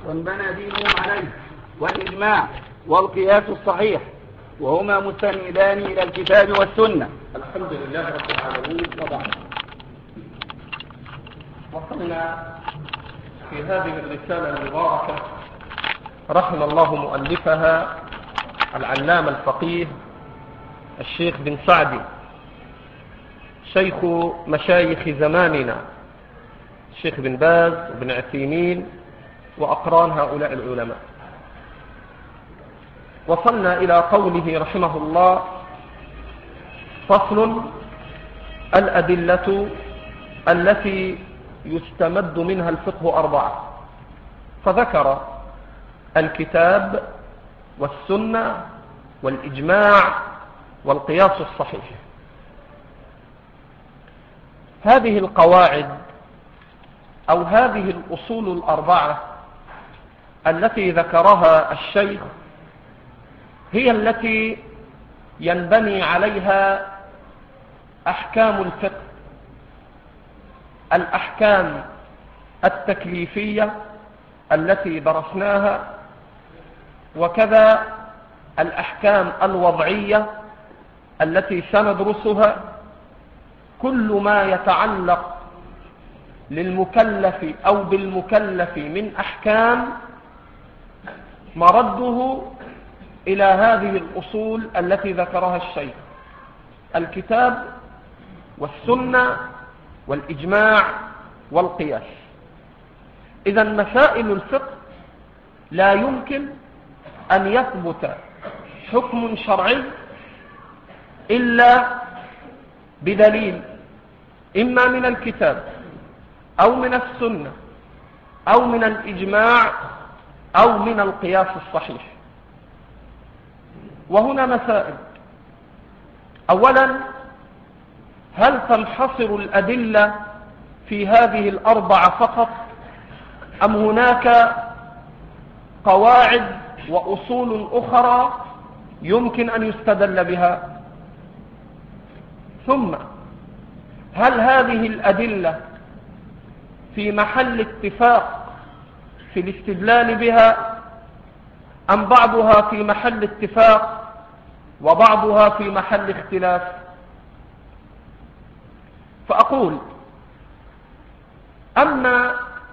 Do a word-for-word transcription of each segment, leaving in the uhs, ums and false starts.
وانبنى دينهم عليه، والإجماع والقياس الصحيح، وهما مستندان إلى الكتاب والسنة. الحمد لله رب العالمين، وبعد. وصلنا في هذه الرسالة المباركة رحم الله مؤلفها العلامة الفقيه الشيخ بن سعدي، شيخ مشايخ زماننا، الشيخ بن باز وبن عثيمين وأقران هؤلاء العلماء. وصلنا إلى قوله رحمه الله: فصل: الأدلة التي يستمد منها الفقه أربعة. فذكر الكتاب والسنة والإجماع والقياس الصحيح. هذه القواعد أو هذه الأصول الأربعة التي ذكرها الشيخ هي التي ينبني عليها أحكام الفقه، الأحكام التكليفية التي درسناها، وكذا الأحكام الوضعية التي سندرسها. كل ما يتعلق للمكلف أو بالمكلف من أحكام مرده إلى هذه الأصول التي ذكرها الشيخ: الكتاب والسنة والإجماع والقياس. إذا مسائل الفقه لا يمكن أن يثبت حكم شرعي إلا بدليل، إما من الكتاب أو من السنة أو من الإجماع أو من القياس الصحيح. وهنا مسائل: أولا، هل تنحصر الأدلة في هذه الأربعة فقط، أم هناك قواعد وأصول أخرى يمكن أن يستدل بها؟ ثم هل هذه الأدلة في محل اتفاق في الاستدلال بها، أم بعضها في محل اتفاق وبعضها في محل اختلاف؟ فأقول: أما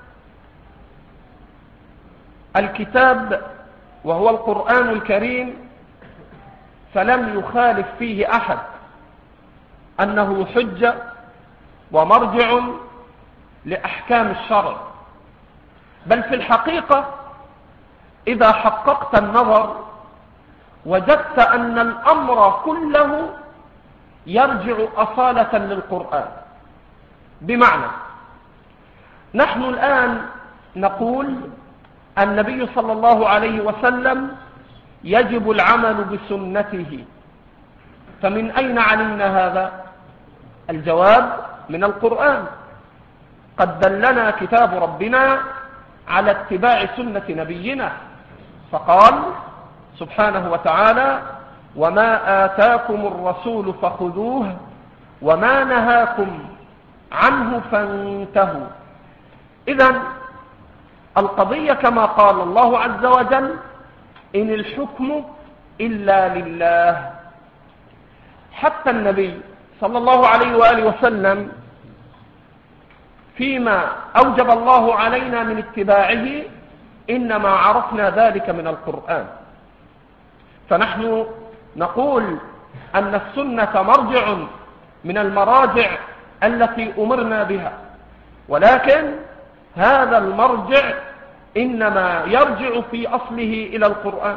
الكتاب وهو القرآن الكريم فلم يخالف فيه أحد أنه حجة ومرجع لأحكام الشرع، بل في الحقيقة إذا حققت النظر وجدت أن الأمر كله يرجع أصالة للقرآن. بمعنى، نحن الآن نقول النبي صلى الله عليه وسلم يجب العمل بسنته، فمن أين علمنا هذا؟ الجواب: من القرآن. قد دلنا كتاب ربنا على اتباع سنة نبينا، فقال سبحانه وتعالى: وما آتاكم الرسول فخذوه وما نهاكم عنه فانتهوا. إذن القضية كما قال الله عز وجل: إن الحكم إلا لله. حتى النبي صلى الله عليه وآله وسلم فيما أوجب الله علينا من اتباعه إنما عرفنا ذلك من القرآن. فنحن نقول أن السنة مرجع من المراجع التي أمرنا بها، ولكن هذا المرجع إنما يرجع في أصله إلى القرآن.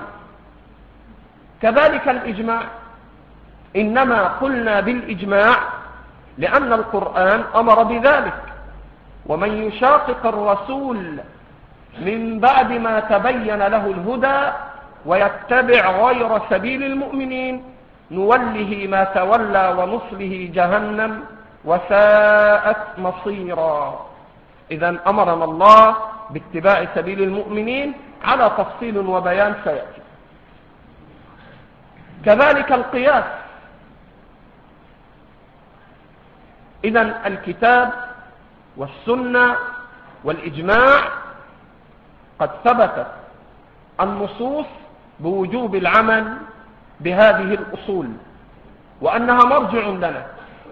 كذلك الإجماع، إنما قلنا بالإجماع لأن القرآن أمر بذلك: ومن يشاقق الرسول من بعد ما تبين له الهدى ويتبع غير سبيل المؤمنين نوله ما تولى ونصله جهنم وساءت مصيرا. إذن أمرنا الله باتباع سبيل المؤمنين على تفصيل وبيان سيأتي. كذلك القياس. إذن الكتاب والسنة والإجماع قد ثبتت النصوص بوجوب العمل بهذه الأصول وأنها مرجع لنا.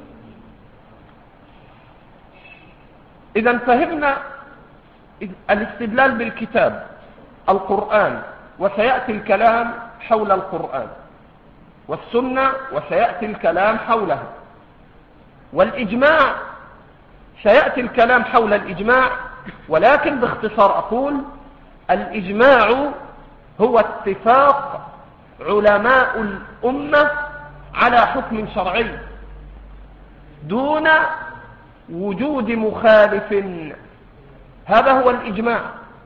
إذا فهمنا الاستدلال بالكتاب القرآن، وسيأتي الكلام حول القرآن، والسنة وسيأتي الكلام حولها، والإجماع سيأتي الكلام حول الإجماع، ولكن باختصار أقول الإجماع هو اتفاق علماء الأمة على حكم شرعي دون وجود مخالف. هذا هو الإجماع.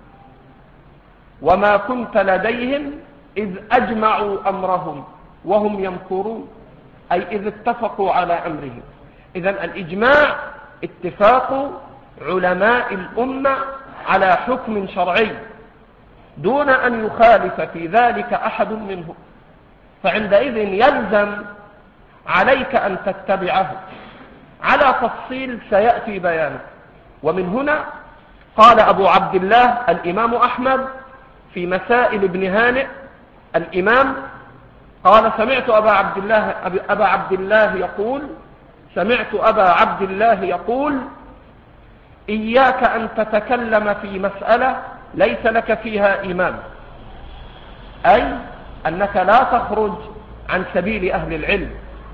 وما كنت لديهم إذ أجمعوا أمرهم وهم يمكرون، أي إذ اتفقوا على أمرهم. إذن الإجماع اتفاق علماء الأمة على حكم شرعي دون أن يخالف في ذلك أحد منهم، فعندئذ يلزم عليك أن تتبعه على تفصيل سيأتي بيانه. ومن هنا قال أبو عبد الله الإمام أحمد في مسائل ابن هانئ الإمام، قال سمعت أبا عبد الله, أبا عبد الله يقول سمعت أبا عبد الله يقول إياك أن تتكلم في مسألة ليس لك فيها إمام، أي أنك لا تخرج عن سبيل أهل العلم.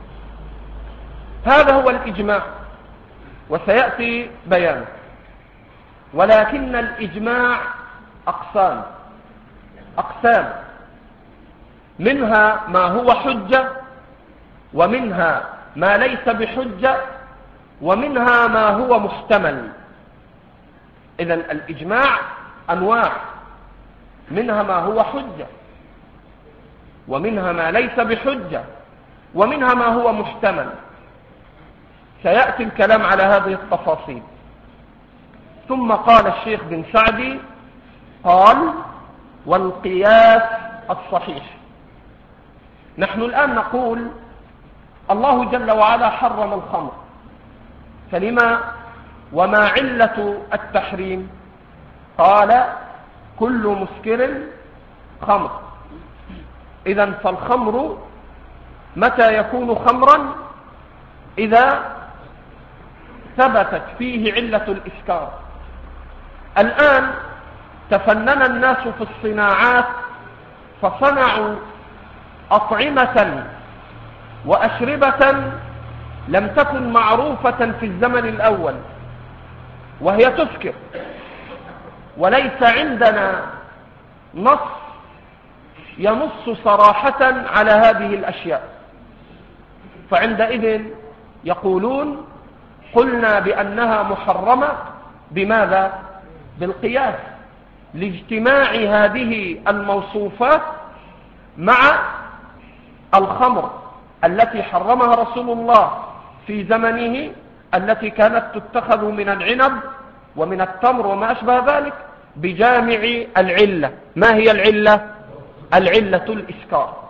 هذا هو الإجماع وسيأتي بيانه. ولكن الإجماع أقسام أقسام منها ما هو حجة، ومنها ما ليس بحجة، ومنها ما هو محتمل. إذن الإجماع أنواع، منها ما هو حجة، ومنها ما ليس بحجة، ومنها ما هو محتمل. سيأتي الكلام على هذه التفاصيل. ثم قال الشيخ بن سعدي قال والقياس الصحيح. نحن الآن نقول الله جل وعلا حرم الخمر، فلما وما علة التحريم؟ قال كل مسكر خمر. إذن فالخمر متى يكون خمرا؟ إذا ثبتت فيه علة الإسكار. الآن تفنن الناس في الصناعات فصنعوا أطعمة وأشربة لم تكن معروفة في الزمن الأول، وهي تسكر، وليس عندنا نص ينص صراحة على هذه الأشياء. فعندئذ يقولون قلنا بأنها محرمة بماذا؟ بالقياس، لاجتماع هذه الموصوفات مع الخمر التي حرمها رسول الله في زمنه، التي كانت تتخذ من العنب ومن التمر وما أشبه ذلك بجامع العلة. ما هي العلة؟ العلة الإسكار.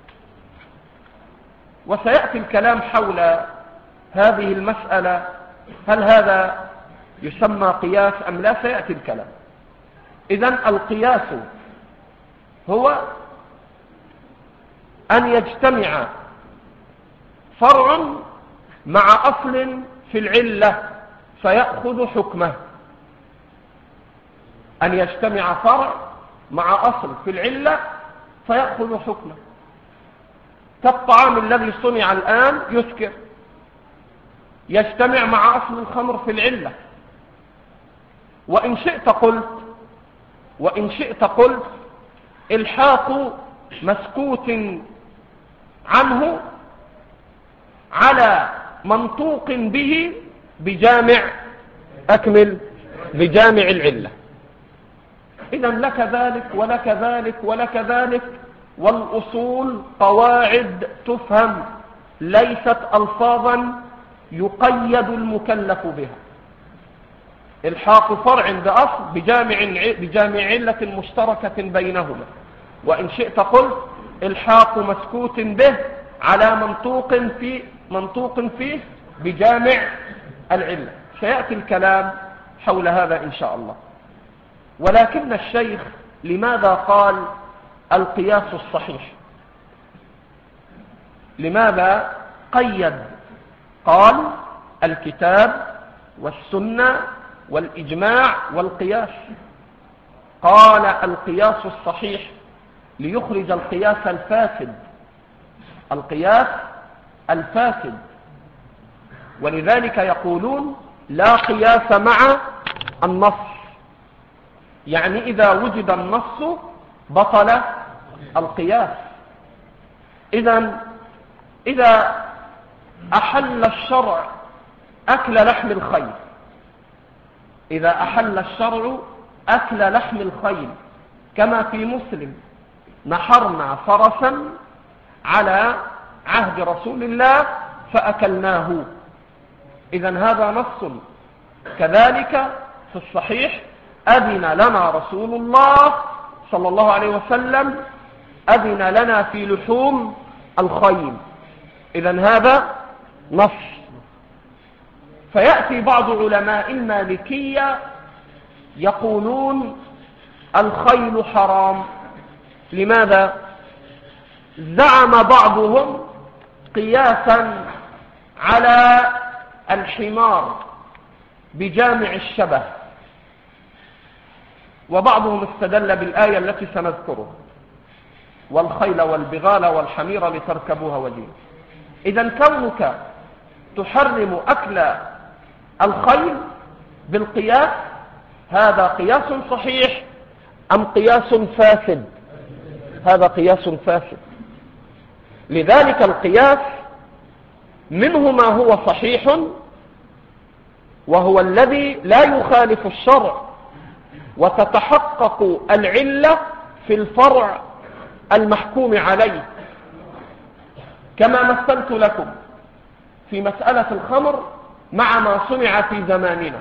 وسيأتي الكلام حول هذه المسألة، هل هذا يسمى قياس أم لا؟ سيأتي الكلام. إذن القياس هو أن يجتمع فرع مع أصل في العلة فيأخذ حكمه. أن يجتمع فرع مع أصل في العلة فيأخذ حكمه. كالطعام الذي صنع الآن يسكر، يجتمع مع أصل الخمر في العلة. وإن شئت قلت وإن شئت قلت الحاق مسكوت عنه على منطوق به بجامع أكمل بجامع العلة. إذن لك ذلك ولك ذلك ولك ذلك، والأصول قواعد تفهم، ليست ألفاظا يقيد المكلف بها. الحاق فرع بأصل بجامع بجامع علة مشتركة بينهما. وإن شئت قلت الحاق مسكوت به على منطوق في منطوق فيه بجامع العلة. سيأتي الكلام حول هذا إن شاء الله. ولكن الشيخ لماذا قال القياس الصحيح؟ لماذا قيد؟ قال الكتاب والسنة والإجماع والقياس. قال القياس الصحيح ليخرج القياس الفاسد، القياس الفاسد. ولذلك يقولون لا قياس مع النص، يعني إذا وجد النص بطل القياس. إذن إذا أحل الشرع أكل لحم الخيل، إذا أحل الشرع أكل لحم الخيل كما في مسلم: نحرنا فرسا على عهد رسول الله فأكلناه. إذن هذا نص. كذلك في الصحيح: أذن لنا رسول الله صلى الله عليه وسلم، أذن لنا في لحوم الخيل. إذن هذا نص. فيأتي بعض علماء المالكية يقولون الخيل حرام. لماذا؟ زعم بعضهم قياسا على الحمار بجامع الشبه، وبعضهم استدل بالآية التي سنذكرها: والخيل والبغال والحمير لتركبوها وزينة. إذن كونك تحرم أكل الخيل بالقياس، هذا قياس صحيح أم قياس فاسد؟ هذا قياس فاسد. لذلك القياس منه ما هو صحيح وهو الذي لا يخالف الشرع وتتحقق العلة في الفرع المحكوم عليه، كما مثلت لكم في مسألة الخمر مع ما صنع في زماننا.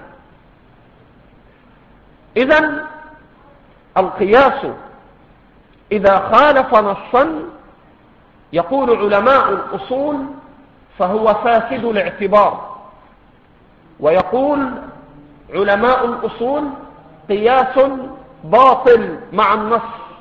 إذن القياس إذا خالف نصا يقول علماء الأصول فهو فاسد الاعتبار، ويقول علماء الأصول قياس باطل مع النص.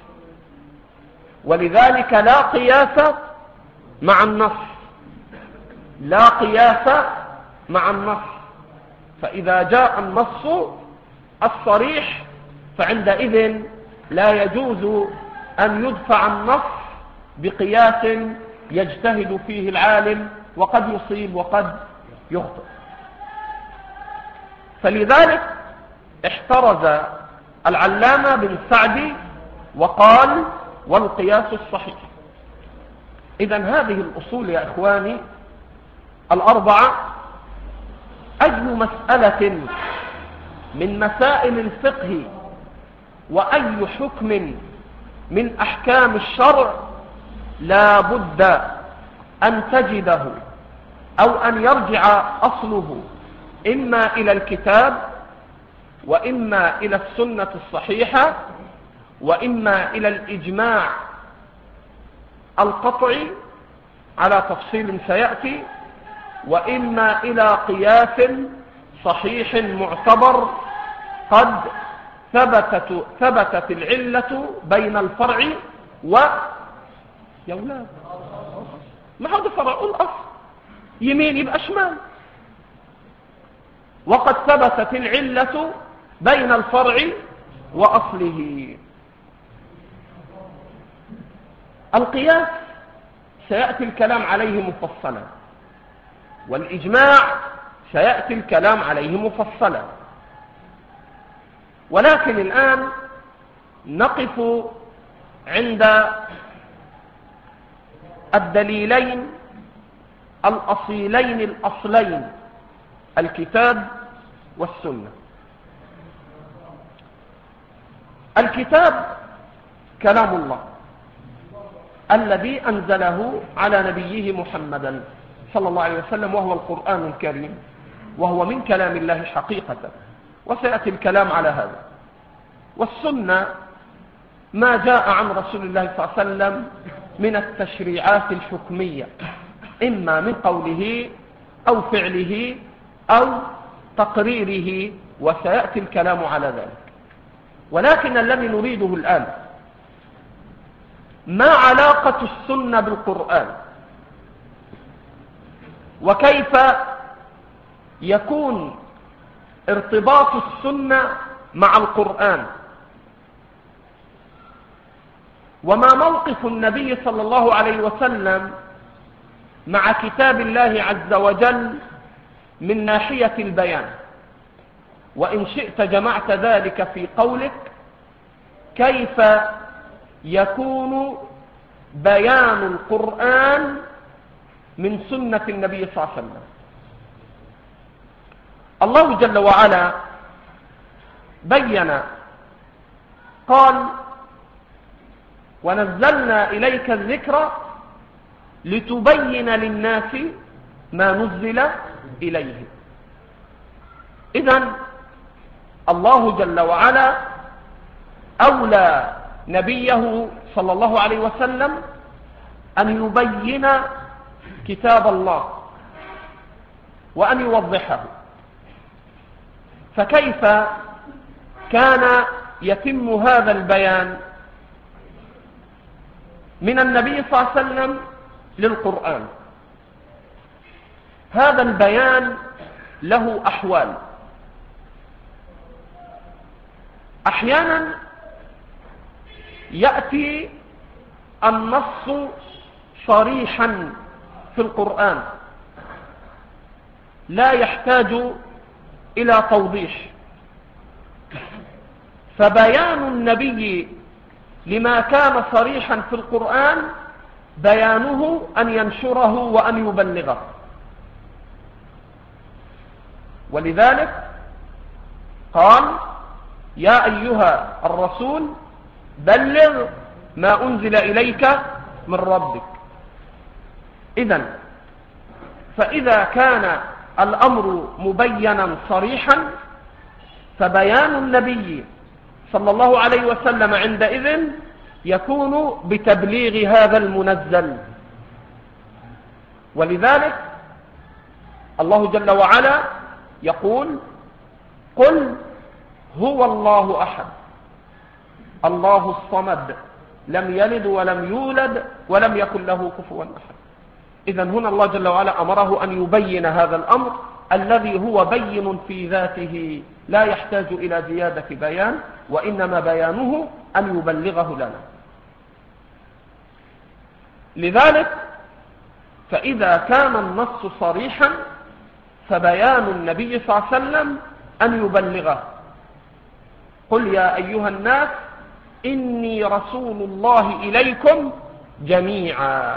ولذلك لا قياس مع النص، لا قياس مع النص. فإذا جاء النص الصريح فعندئذ لا يجوز أن يدفع النص بقياس يجتهد فيه العالم وقد يصيب وقد يخطئ. فلذلك احترز العلامة بن سعدي وقال: والقياس الصحيح. إذن هذه الأصول يا إخواني الأربعة أجل مسألة من مسائل الفقه وأي حكم من أحكام الشرع لا بد أن تجده أو أن يرجع أصله إما إلى الكتاب وإما إلى السنة الصحيحة وإما إلى الإجماع القطعي على تفصيل سيأتي، وإما إلى قياس صحيح معتبر قد ثبتت, ثبتت العلة بين الفرع و يا ولاد ما هذا فرع الأصل، يمين يبقى شمال، وقد ثبتت العلة بين الفرع وأصله. القياس سيأتي الكلام عليه مفصلا، والإجماع سيأتي الكلام عليه مفصلا، ولكن الآن نقف عند الدليلين الأصيلين الأصلين: الكتاب والسنة. الكتاب كلام الله الذي أنزله على نبيه محمدا صلى الله عليه وسلم، وهو القرآن الكريم، وهو من كلام الله حقيقة، وسيأتي الكلام على هذا. والسنة ما جاء عن رسول الله صلى الله عليه وسلم من التشريعات الحكمية، إما من قوله أو فعله أو تقريره، وسيأتي الكلام على ذلك. ولكن الذي نريده الآن ما علاقة السنة بالقرآن، وكيف يكون ارتباط السنة مع القرآن، وما موقف النبي صلى الله عليه وسلم مع كتاب الله عز وجل من ناحية البيان. وإن شئت جمعت ذلك في قولك كيف يكون بيان القرآن من سنة النبي صلى الله عليه وسلم. الله جل وعلا بين قال: ونزلنا إليك الذكر لتبين للناس ما نزل إليهم. إذن الله جل وعلا أولى نبيه صلى الله عليه وسلم أن يبين كتاب الله وأن يوضحه. فكيف كان يتم هذا البيان من النبي صلى الله عليه وسلم للقرآن؟ هذا البيان له أحوال. أحيانا يأتي النص صريحا في القرآن لا يحتاج إلى توضيح، فبيان النبي لما كان صريحا في القرآن بيانه أن ينشره وأن يبلغه. ولذلك قال: يا أيها الرسول بلغ ما أنزل إليك من ربك. إذن فإذا كان الأمر مبينا صريحا فبيان النبي صلى الله عليه وسلم عندئذ يكون بتبليغ هذا المنزل. ولذلك الله جل وعلا يقول: قل هو الله أحد الله الصمد لم يلد ولم يولد ولم يكن له كفوا أحد. إذن هنا الله جل وعلا أمره أن يبين هذا الأمر الذي هو بين في ذاته لا يحتاج إلى زيادة بيان، وإنما بيانه أن يبلغه لنا. لذلك فإذا كان النص صريحا فبيان النبي صلى الله عليه وسلم أن يبلغه. قل يا أيها الناس إني رسول الله إليكم جميعا.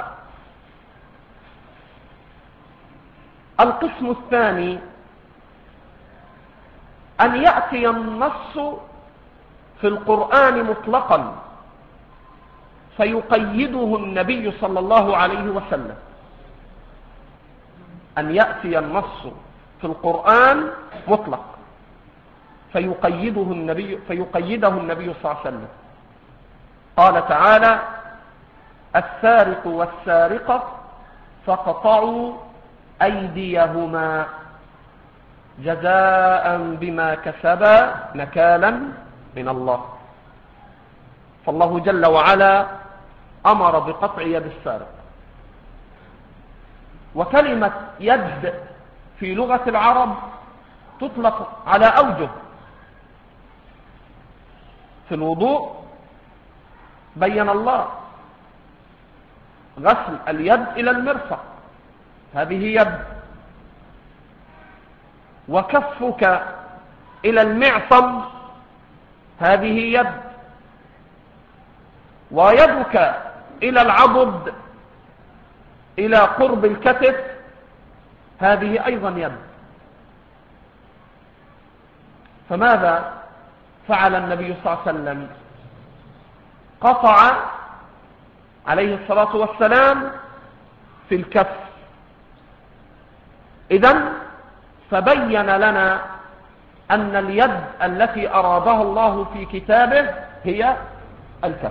القسم الثاني أن يأتي النص في القرآن مطلقا فيقيده النبي صلى الله عليه وسلم. أن يأتي النص في القرآن مطلق فيقيده النبي فيقيده النبي صلى الله عليه وسلم. قال تعالى: السارق والسارقة فاقطعوا أيديهما جزاء بما كسبا نكالا من الله. فالله جل وعلا أمر بقطع يد السارق. وكلمة يد في لغة العرب تطلق على أوجه. في الوضوء بين الله غسل اليد إلى المرفق، هذه يد. وكفك إلى المعصم، هذه يد. ويدك إلى العضد إلى قرب الكتف، هذه أيضا يد. فماذا فعل النبي صلى الله عليه وسلم؟ قطع عليه الصلاة والسلام في الكف. إذن فبين لنا أن اليد التي أرادها الله في كتابه هي الكف.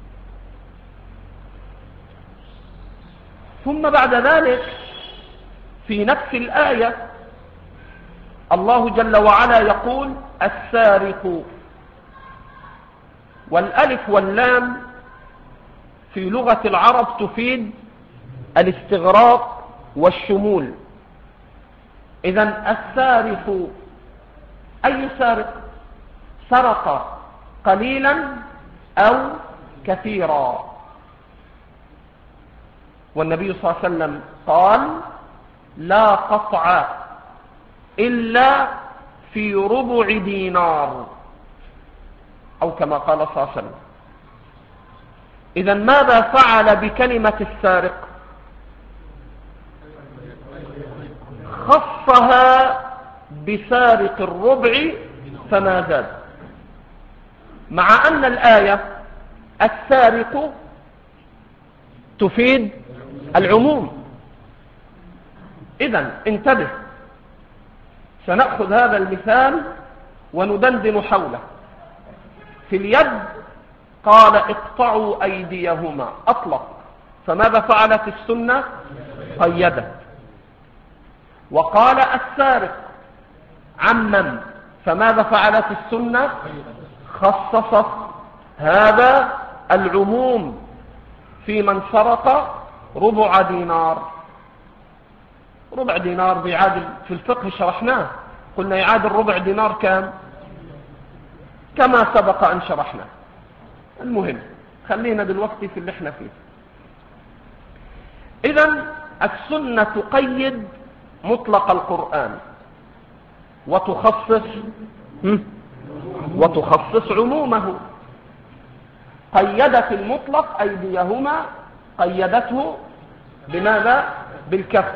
ثم بعد ذلك في نفس الآية الله جل وعلا يقول: السارق والألف واللام في لغة العرب تفيد الاستغراق والشمول. إذن السارق، أي سارق؟ سرق قليلا أو كثيرا. والنبي صلى الله عليه وسلم قال لا قطع إلا في ربع دينار، أو كما قال صلى الله عليه وسلم. إذن ماذا فعل بكلمة السارق؟ خصها بسارق الربع فما زاد، مع أن الآية السارق تفيد العموم. إذن انتبه، سنأخذ هذا المثال وندندن حوله. في اليد قال اقطعوا أيديهما، أطلق، فماذا فعلت السنة؟ قيدت. وقال السارق عمم، فماذا فعلت السنة؟ خصصت هذا العموم في من سرق ربع دينار. ربع دينار بيعادل في الفقه شرحناه، قلنا يعادل ربع دينار كام؟ كما سبق أن شرحنا. المهم خلينا دلوقتي في اللي احنا فيه. إذن السنة تقيد مطلق القرآن وتخصص وتخصص عمومه. قيدت المطلق أيديهما، قيدته بماذا؟ بالكف.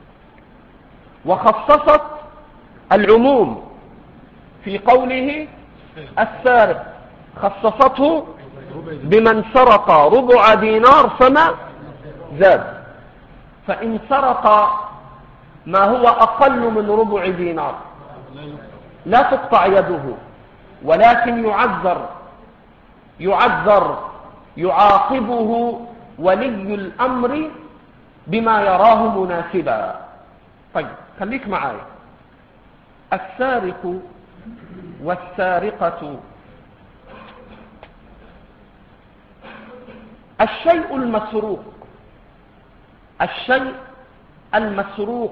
وخصصت العموم في قوله السارق، خصصته بمن سرق ربع دينار فما زاد. فإن سرق ما هو أقل من ربع دينار لا تقطع يده، ولكن يعذر يعذر يعاقبه ولي الأمر بما يراه مناسبا. طيب خليك معايا. السارق والسارقة الشيء المسروق، الشيء المسروق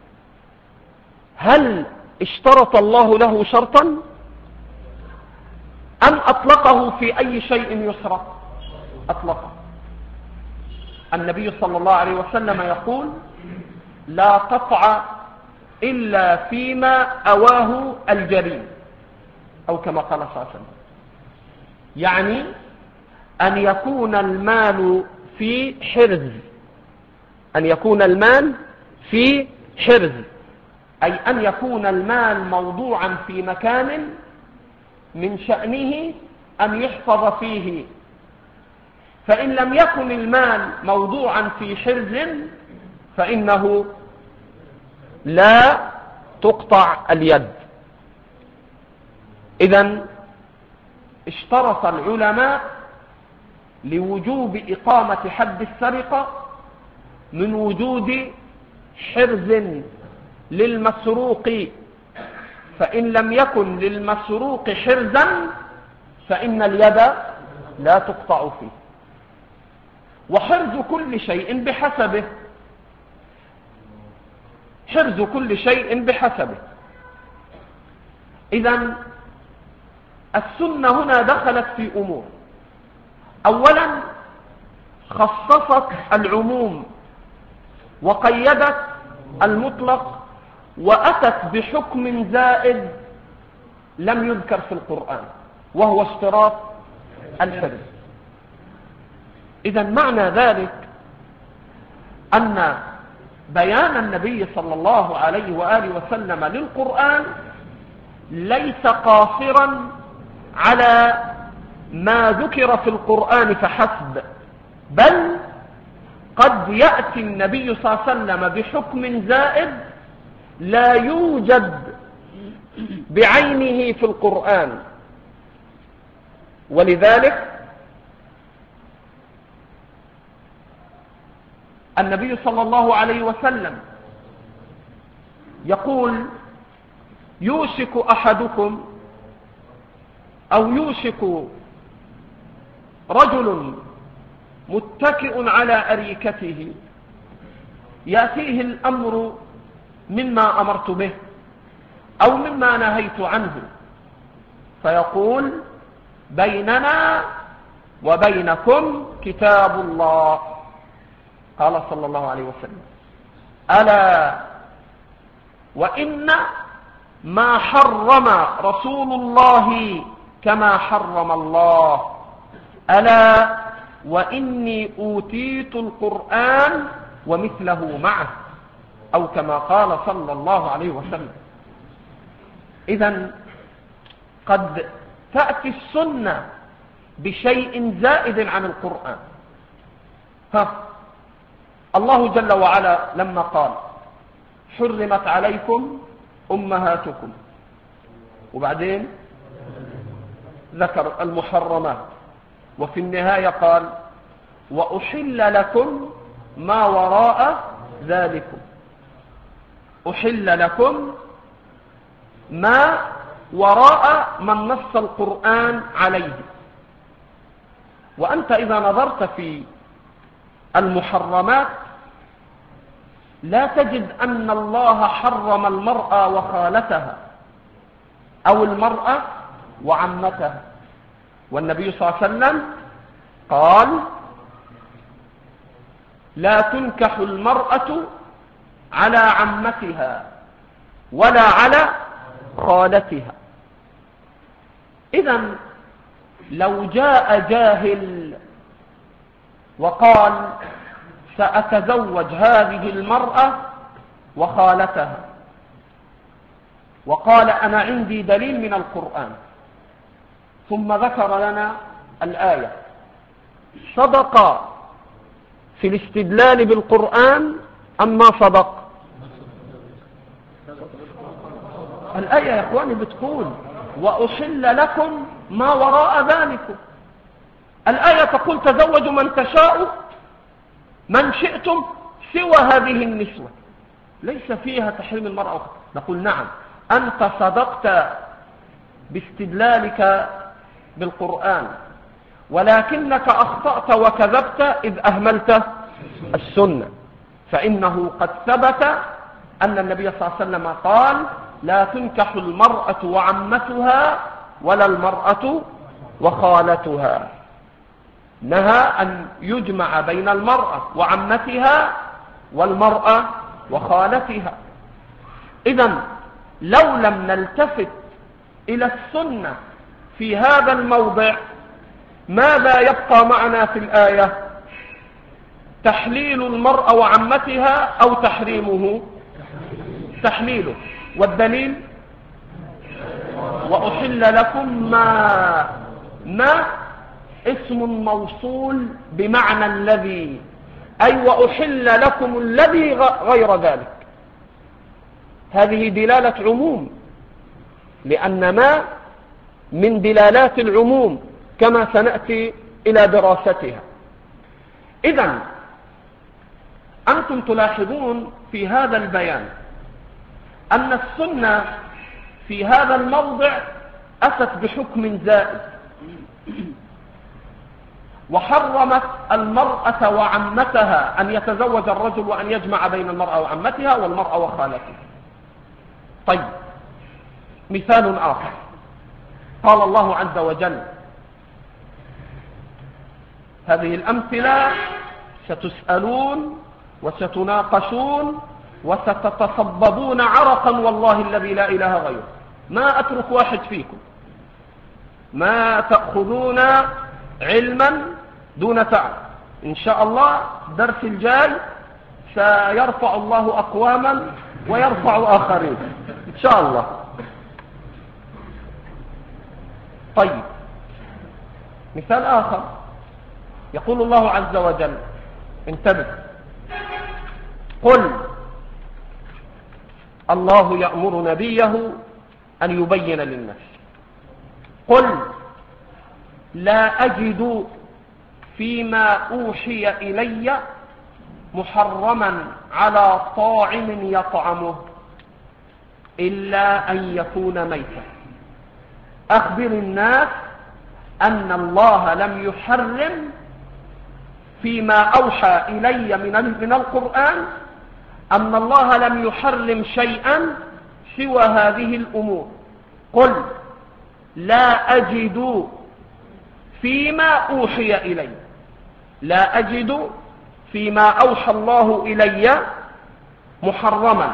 هل اشترط الله له شرطا أم أطلقه في أي شيء يسرق؟ أطلقه. النبي صلى الله عليه وسلم يقول لا قطع إلا فيما أواه الجريم، أو كما قال صلى الله عليه وسلم، يعني أن يكون المال في حرز، أن يكون المال في حرز، أي أن يكون المال موضوعا في مكان من شأنه أن يحفظ فيه. فإن لم يكن المال موضوعا في حرز فإنه لا تقطع اليد. إذن اشترط العلماء لوجوب إقامة حد السرقة من وجود حرز للمسروق، فإن لم يكن للمسروق حرزا فإن اليد لا تقطع فيه. وحرز كل شيء بحسبه، حرز كل شيء بحسبه. إذن السنة هنا دخلت في أمور. أولا خصصت العموم وقيدت المطلق وأتت بحكم زائد لم يذكر في القرآن، وهو اشتراط الحرز. إذن معنى ذلك أن بيان النبي صلى الله عليه وآله وسلم للقرآن ليس قاصرا على ما ذكر في القرآن فحسب، بل قد يأتي النبي صلى الله عليه وسلم بحكم زائد لا يوجد بعينه في القرآن. ولذلك النبي صلى الله عليه وسلم يقول يوشك أحدكم أو يوشك رجل متكئ على أريكته يأتيه الأمر مما أمرت به أو مما نهيت عنه، فيقول بيننا وبينكم كتاب الله. قال صلى الله عليه وسلم: ألا وإن ما حرم رسول الله كما حرم الله، ألا وإني أوتيت القرآن ومثله معه، أو كما قال صلى الله عليه وسلم. إذن قد تأتي السنة بشيء زائد عن القرآن. ها الله جل وعلا لما قال: حرمت عليكم أمهاتكم، وبعدين ذكر المحرمات، وفي النهاية قال: وأحل لكم ما وراء ذلكم. أحل لكم ما وراء من نص القرآن عليه. وأنت إذا نظرت في المحرمات لا تجد أن الله حرم المرأة وخالتها أو المرأة وعمتها، والنبي صلى الله عليه وسلم قال: لا تنكح المرأة على عمتها ولا على خالتها. إذن لو جاء جاهل وقال: سأتزوج هذه المرأة وخالتها، وقال: أنا عندي دليل من القرآن، ثم ذكر لنا الآية، صدق في الاستدلال بالقرآن أم ما صدق؟ الآية يا إخواني بتقول: وأحل لكم ما وراء ذلكم. الآية تقول: تزوجوا من تشاء من شئتم سوى هذه النسوة. ليس فيها تحريم المرأة أخرى. نقول: نعم، أنت صدقت باستدلالك بالقرآن، ولكنك أخطأت وكذبت إذ أهملت السنة، فإنه قد ثبت أن النبي صلى الله عليه وسلم قال: لا تنكح المرأة وعمتها ولا المرأة وخالتها. نهى أن يجمع بين المرأة وعمتها والمرأة وخالتها. إذن لو لم نلتفت إلى السنة في هذا الموضع ماذا يبقى معنا في الآية؟ تحليل المرأة وعمتها أو تحريمه؟ تحليله. والدليل: وأحل لكم ما ما اسم موصول بمعنى الذي، أي وأحل لكم الذي غير ذلك. هذه دلالة عموم، لأن ما من دلالات العموم كما سنأتي إلى دراستها. إذن أنتم تلاحظون في هذا البيان أن السنة في هذا الموضع أتت بحكم زائد، وحرمت المرأة وعمتها أن يتزوج الرجل وأن يجمع بين المرأة وعمتها والمرأة وخالتها. طيب، مثال آخر، قال الله عز وجل: هذه الأمثلة ستسألون وستناقشون وستتصببون عرقا والله الذي لا إله غيره، ما أترك واحد فيكم، ما تأخذون علما دون تعب. إن شاء الله درس الجاي سيرفع الله أقواما ويرفع آخرين إن شاء الله. طيب، مثال آخر، يقول الله عز وجل: انتبه، قل الله يأمر نبيه أن يبين للناس، قل لا أجد فيما أوحي إلي محرما على طاعم يطعمه إلا أن يكون ميتا. أخبر الناس أن الله لم يحرم فيما أوحى إلي من القرآن، أن الله لم يحرم شيئا سوى هذه الأمور. قل لا أجد فيما أوحي إلي، لا أجد فيما أوحى الله إلي محرما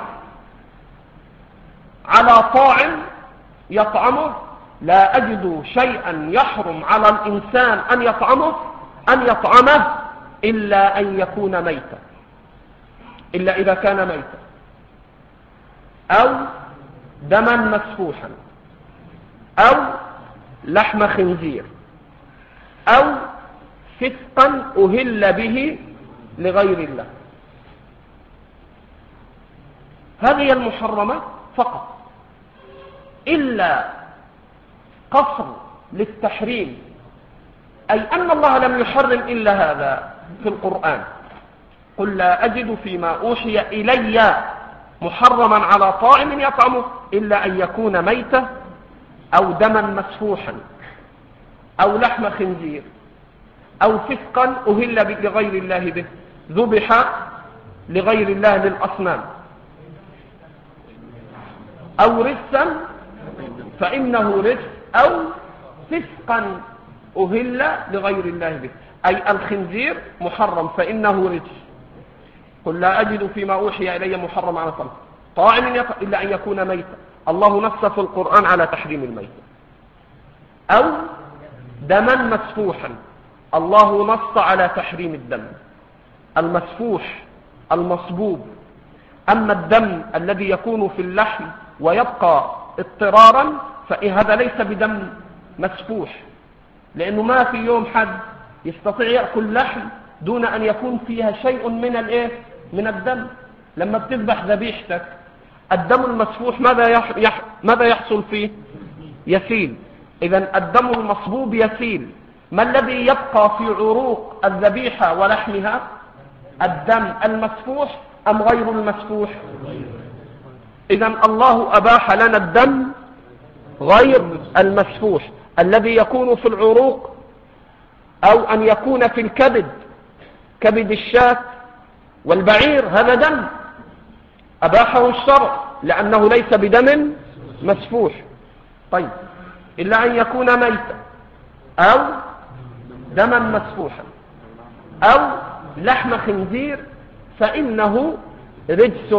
على طاعم يطعمه، لا أجد شيئا يحرم على الإنسان أن يطعمه أن يطعمه إلا أن يكون ميتا، إلا إذا كان ميتا أو دما مسفوحا أو لحم خنزير أو فسقا أهل به لغير الله. هذه المحرمات فقط، إلا قصر للتحريم، أي أن الله لم يحرم إلا هذا في القرآن. قل لا أجد فيما أوحي إلي محرما على طاعم يطعمه إلا أن يكون ميتا أو دما مسفوحا أو لحم خنزير أو فسقا أهل لغير الله به، ذبح لغير الله للأصنام، أو رجسا فإنه رجس، أو فسقا أهل لغير الله به، أي الخنزير محرم فإنه رجس. قل لا أجد فيما أوحي إلي محرم على طعام طاعم إلا أن يكون ميتا، الله نص في القرآن على تحريم الميت. أو دما مسفوحا، الله نص على تحريم الدم المسفوح المصبوب. أما الدم الذي يكون في اللحم ويبقى اضطرارا فهذا ليس بدم مسفوح، لأنه ما في يوم حد يستطيع يأكل لحم دون أن يكون فيها شيء من الايه من الدم. لما بتذبح ذبيحتك الدم المسفوح ماذا يح... يح... ماذا يحصل فيه؟ يسيل. إذا الدم المصبوب يسيل. ما الذي يبقى في عروق الذبيحة ولحمها؟ الدم المسفوح أم غير المسفوح؟ إذا الله أباح لنا الدم غير المسفوح الذي يكون في العروق أو أن يكون في الكبد، كبد الشاة والبعير، هذا دم أباحه الشرع لأنه ليس بدم مسفوح. طيب، إلا أن يكون ميتا أو دما مسفوحا أو لحم خنزير فإنه رجس،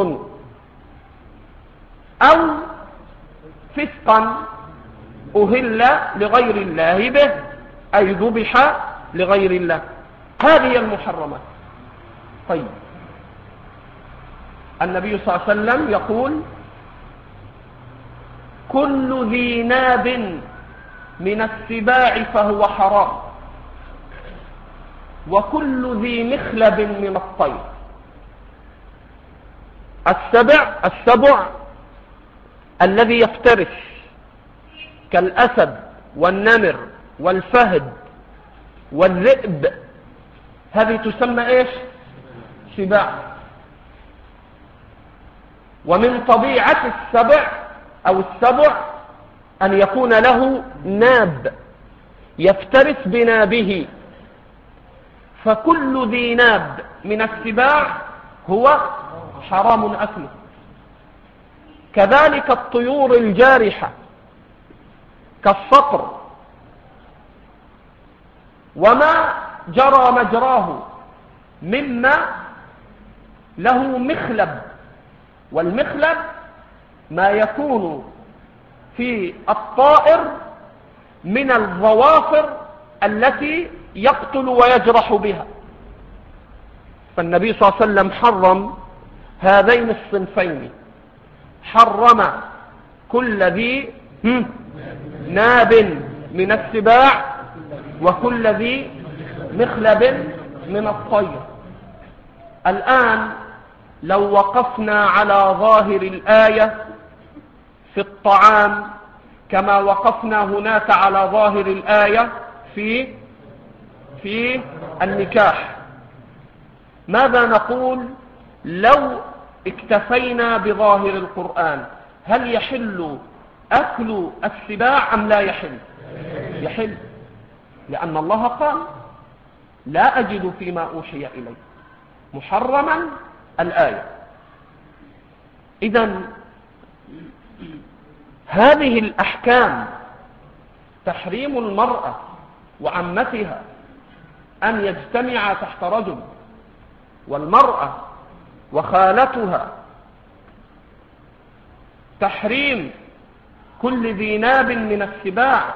أو فسقا أهل لغير الله به، أي ذبح لغير الله. هذه المحرمات. طيب، النبي صلى الله عليه وسلم يقول كل ذي ناب من السباع فهو حرام، وكل ذي مخلب من الطير. السبع السبع الذي يفترس كالأسد والنمر والفهد والذئب، هذه تسمى ايش؟ سباع. ومن طبيعة السبع أو السبع أن يكون له ناب يفترس بنابه، فكل ذي ناب من السباع هو حرام أكله. كذلك الطيور الجارحة كالصقر وما جرى مجراه مما له مخلب، والمخلب ما يكون في الطائر من الظوافر التي يقتل ويجرح بها. فالنبي صلى الله عليه وسلم حرم هذين الصنفين، حرم كل ذي ناب من السباع وكل ذي مخلب من الطير. الآن لو وقفنا على ظاهر الآية في الطعام كما وقفنا هناك على ظاهر الآية في في النكاح، ماذا نقول لو اكتفينا بظاهر القرآن؟ هل يحل أكل السباع أم لا يحل؟ يحل. لأن الله قال لا أجد فيما أوحي إلي محرما الآية. إذن هذه الأحكام تحريم المرأة وعمتها أن يجتمعا تحت رجل، والمرأة وخالتها، تحريم كل ذي ناب من السباع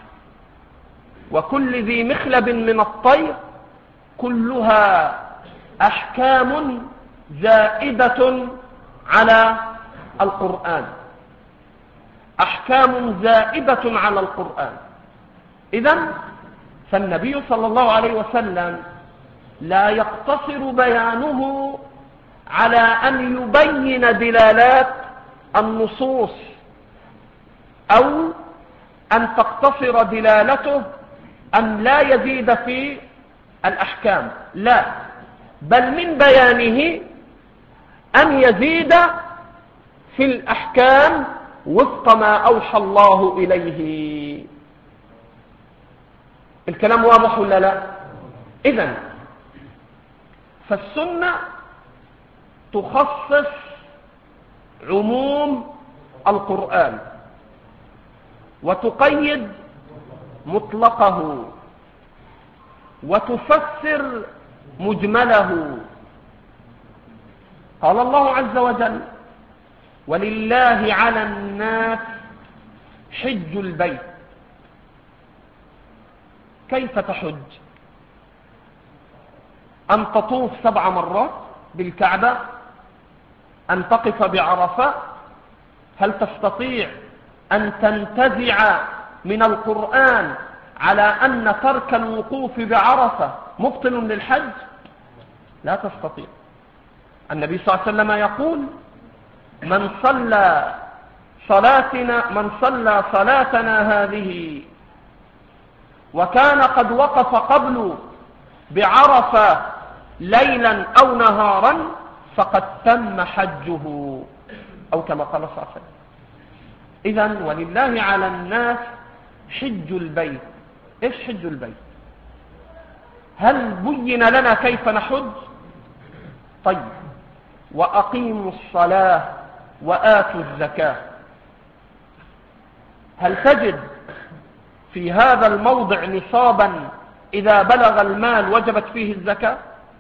وكل ذي مخلب من الطير، كلها أحكام زائدة على القرآن، أحكام زائدة على القرآن. إذن فالنبي صلى الله عليه وسلم لا يقتصر بيانه على أن يبين دلالات النصوص أو أن تقتصر دلالته أن لا يزيد في الأحكام، لا، بل من بيانه أن يزيد في الأحكام وفق ما أوحى الله إليه. الكلام واضح ولا لا؟ إذن فالسنة تخصص عموم القرآن وتقيد مطلقه وتفسر مجمله. قال الله عز وجل ولله على الناس حج البيت. كيف تحج؟ أن تطوف سبع مرات بالكعبة؟ أن تقف بعرفة؟ هل تستطيع أن تنتزع من القرآن على أن ترك الوقوف بعرفة مبطل للحج؟ لا تستطيع. النبي صلى الله عليه وسلم يقول من صلى صلاتنا من صلى صلاتنا هذه وكان قد وقف قبل بعرفة ليلا أو نهارا فقد تم حجه، أو كما قال صلى الله عليه وسلم. إذن ولله على الناس حج البيت. إيش حج البيت؟ هل بين لنا كيف نحج؟ طيب، وأقيموا الصلاة وآتوا الزكاة. هل تجد في هذا الموضع نصابا إذا بلغ المال وجبت فيه الزكاة؟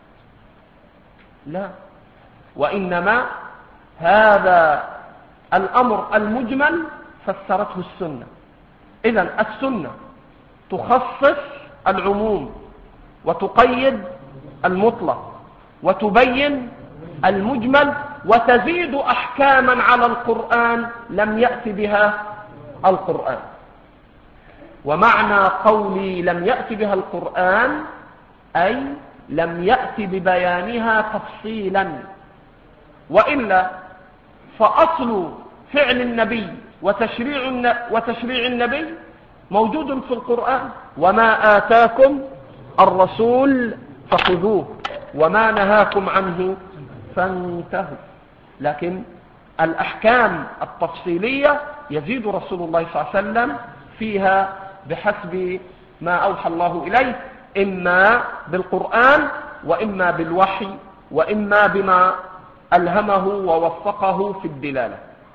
لا، وإنما هذا الأمر المجمل فسرته السنة. إذن السنة تخصص العموم وتقيد المطلق وتبين المجمل وتزيد أحكاما على القرآن لم يأت بها القرآن. ومعنى قولي لم يأت بها القرآن أي لم يأت ببيانها تفصيلا، وإلا فأصل فعل النبي وتشريع وتشريع النبي موجود في القرآن. وما آتاكم الرسول فخذوه وما نهاكم عنه فانتهوا. لكن الأحكام التفصيلية يزيد رسول الله صلى الله عليه وسلم فيها بحسب ما أوحى الله إليه، إما بالقرآن وإما بالوحي وإما بما ألهمه ووفقه في الدلالة.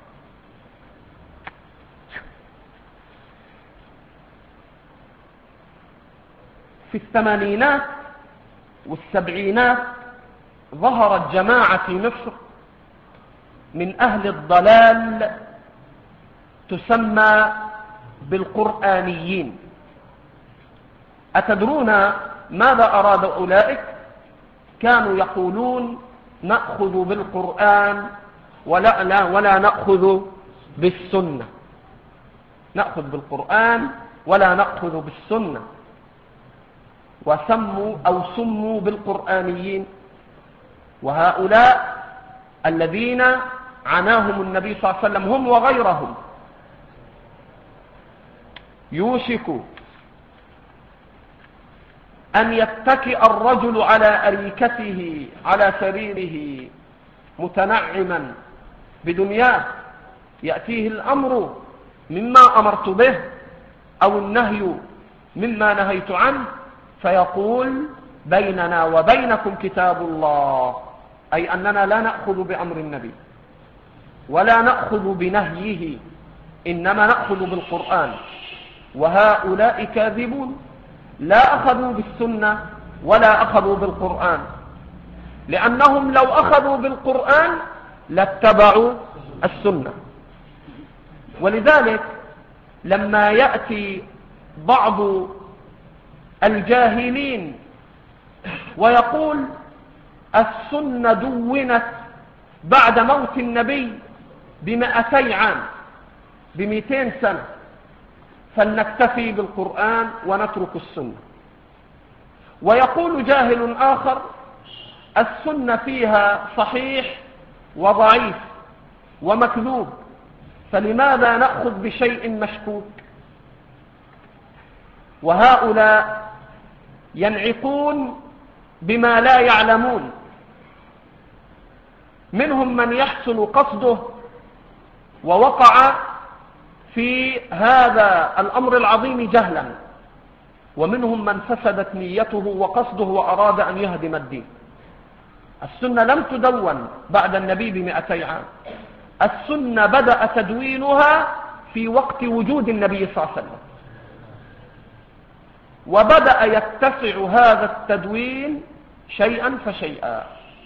في الثمانينات والسبعينات ظهرت جماعة في مصر من أهل الضلال تسمى بالقرآنيين. أتدرون ماذا أراد أولئك؟ كانوا يقولون نأخذ بالقرآن ولا, لا ولا نأخذ بالسنة، نأخذ بالقرآن ولا نأخذ بالسنة، وسموا أو سموا بالقرآنيين. وهؤلاء الذين عناهم النبي صلى الله عليه وسلم هم وغيرهم يوشك أن يتكئ الرجل على أريكته على سريره متنعما بدنياه، يأتيه الأمر مما أمرت به أو النهي مما نهيت عنه، فيقول بيننا وبينكم كتاب الله، أي أننا لا نأخذ بأمر النبي ولا نأخذ بنهيه، إنما نأخذ بالقرآن. وهؤلاء كاذبون، لا أخذوا بالسنة ولا أخذوا بالقرآن، لأنهم لو أخذوا بالقرآن لاتبعوا السنة. ولذلك لما يأتي بعض الجاهلين ويقول السنة دونت بعد موت النبي بمئتي عام، بمئتين سنة، فلنكتفي بالقرآن ونترك السنة. ويقول جاهل آخر السنة فيها صحيح وضعيف ومكذوب، فلماذا نأخذ بشيء مشكوك؟ وهؤلاء ينعقون بما لا يعلمون. منهم من يحسن قصده ووقع في هذا الأمر العظيم جهلا، ومنهم من فسدت نيته وقصده وأراد أن يهدم الدين. السنة لم تدون بعد النبي بمئتي عام، السنة بدأ تدوينها في وقت وجود النبي صلى الله عليه وسلم، وبدأ يتسع هذا التدوين شيئا فشيئا.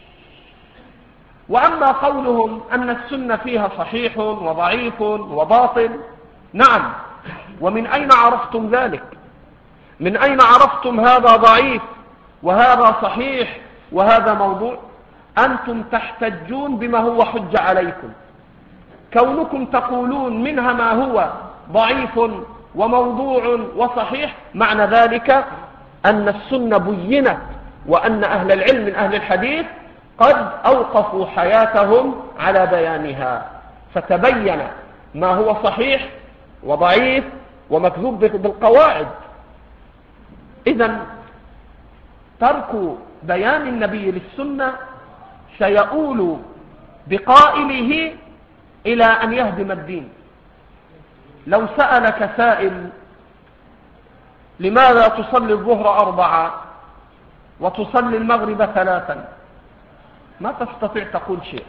وأما قولهم أن السنة فيها صحيح وضعيف وباطل، نعم، ومن أين عرفتم ذلك؟ من أين عرفتم هذا ضعيف وهذا صحيح وهذا موضوع؟ أنتم تحتجون بما هو حجة عليكم. كونكم تقولون منها ما هو ضعيف وموضوع وصحيح، معنى ذلك أن السنة بينت، وأن أهل العلم من أهل الحديث قد أوقفوا حياتهم على بيانها، فتبين ما هو صحيح وضعيف ومكذوب بالقواعد. إذن ترك بيان النبي للسنة سيؤول بقائله إلى أن يهدم الدين. لو سألك سائل لماذا تصلي الظهر أربعة وتصلي المغرب ثلاثا، ما تستطيع تقول شيء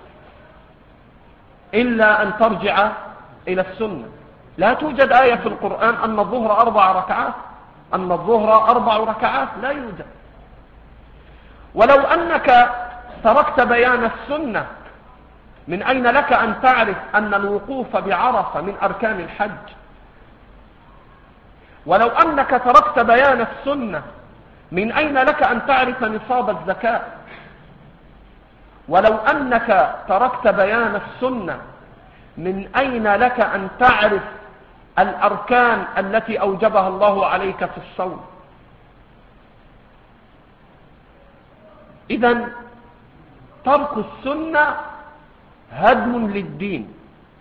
إلا أن ترجع إلى السنة. لا توجد آية في القرآن أن الظهر أربع ركعات، أن الظهر أربع ركعات، لا يوجد. ولو أنك تركت بيان السنة، من أين لك أن تعرف أن الوقوف بعرفة من أركان الحج؟ ولو أنك تركت بيان السنة، من أين لك أن تعرف نصاب الزكاة؟ ولو أنك تركت بيان السنة، من أين لك أن تعرف الأركان التي أوجبها الله عليك في الصوم؟ إذن ترك السنة هدم للدين